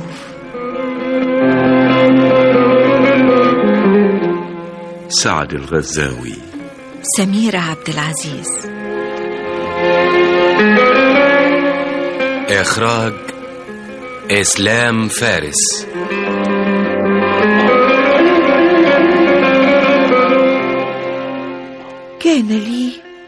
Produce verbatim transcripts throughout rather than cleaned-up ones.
فيلسوف. سعد الغزاوي. سميرة عبد العزيز. إخراج إسلام فارس. كان لي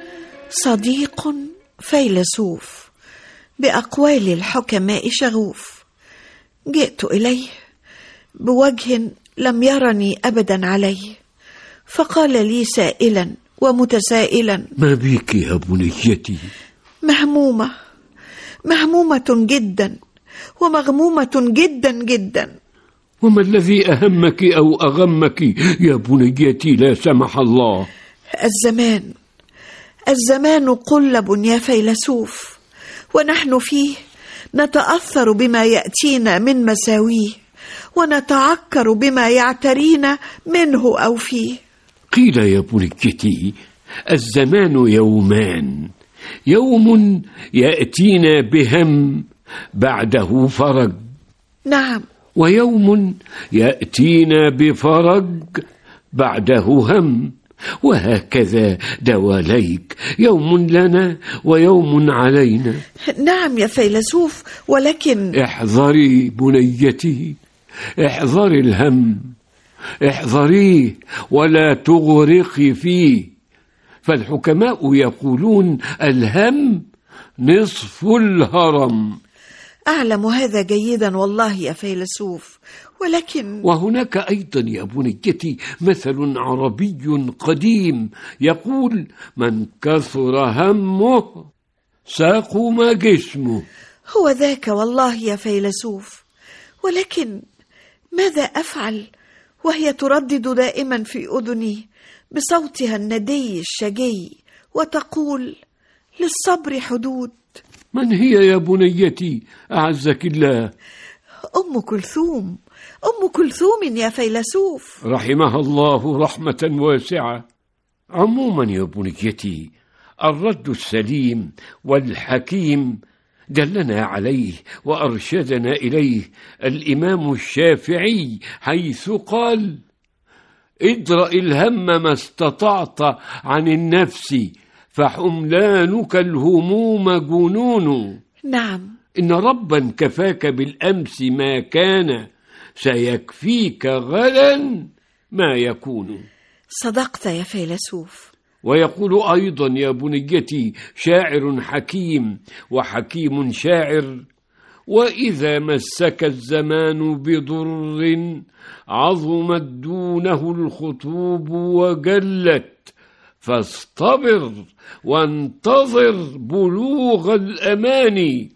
صديق فيلسوف بأقوال الحكماء شغوف، جئت إليه بوجه لم يرني أبدا عليه، فقال لي سائلا ومتسائلا: ما بيك يا بنيتي؟ مهمومة مهمومة جدا ومغمومة جدا جدا. وما الذي أهمك أو أغمك يا بنيتي لا سمح الله؟ الزمان الزمان قلب يا فيلسوف، ونحن فيه نتأثر بما يأتينا من مساويه، ونتعكر بما يعترينا منه أو فيه. قيل يا بنيتي: الزمان يومان، يوم يأتينا بهم بعده فرج، نعم، ويوم يأتينا بفرج بعده هم، وهكذا دواليك، يوم لنا ويوم علينا. نعم يا فيلسوف، ولكن احذري بنيتي، احذري الهم، احذريه ولا تغرقي فيه، فالحكماء يقولون الهم نصف الهرم. أعلم هذا جيدا والله يا فيلسوف، ولكن وهناك أيضا يا بنيتي مثل عربي قديم يقول: من كثر همه ساقم جسمه. هو ذاك والله يا فيلسوف، ولكن ماذا أفعل وهي تردد دائما في أذني بصوتها الندي الشجي وتقول: للصبر حدود. من هي يا بنيتي أعزك الله؟ أم كلثوم، أم كلثوم يا فيلسوف، رحمها الله رحمة واسعة. عموما يا بنيتي، الرد السليم والحكيم دلنا عليه وأرشدنا إليه الإمام الشافعي، حيث قال: ادرأ الهم ما استطعت عن النفس، فحملانك الهموم جنون. نعم، إن ربا كفاك بالأمس ما كان، سيكفيك غدا ما يكون. صدقت يا فيلسوف. ويقول أيضا يا بنيتي شاعر حكيم وحكيم شاعر: وإذا مسك الزمان بضر عظمت دونه الخطوب وجلت، فاصطبر وانتظر بلوغ الأمان،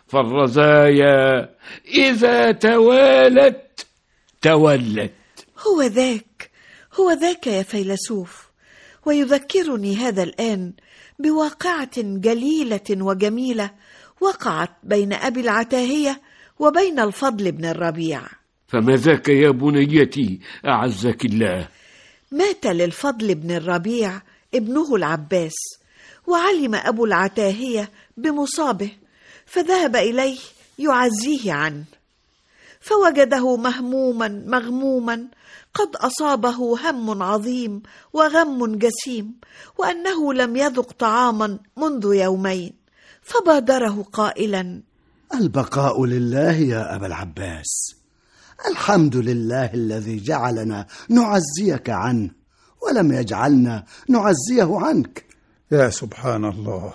فالرزايا إذا توالت تولت. هو ذاك هو ذاك يا فيلسوف، ويذكرني هذا الآن بواقعة جليلة وجميلة وقعت بين أبي العتاهية وبين الفضل بن الربيع. فما ذاك يا بنيتي أعزك الله؟ مات للفضل بن الربيع ابنه العباس، وعلم أبو العتاهية بمصابه، فذهب إليه يعزيه عنه، فوجده مهموما مغموما، قد أصابه هم عظيم وغم جسيم، وأنه لم يذق طعاما منذ يومين، فبادره قائلا: البقاء لله يا أبا العباس، الحمد لله الذي جعلنا نعزيك عنه ولم يجعلنا نعزيه عنك. يا سبحان الله،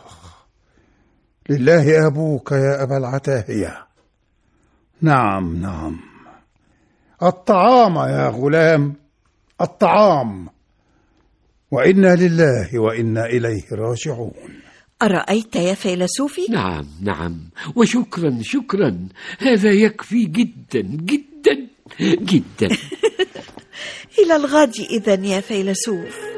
لله أبوك يا أبا العتاهية. نعم نعم، الطعام يا غلام، الطعام، وإنا لله وإنا إليه راجعون. أرأيت يا فيلسوفي؟ نعم نعم، وشكرا شكرا، هذا يكفي جدا جدا جدا. إلى الغد إذن يا فيلسوف.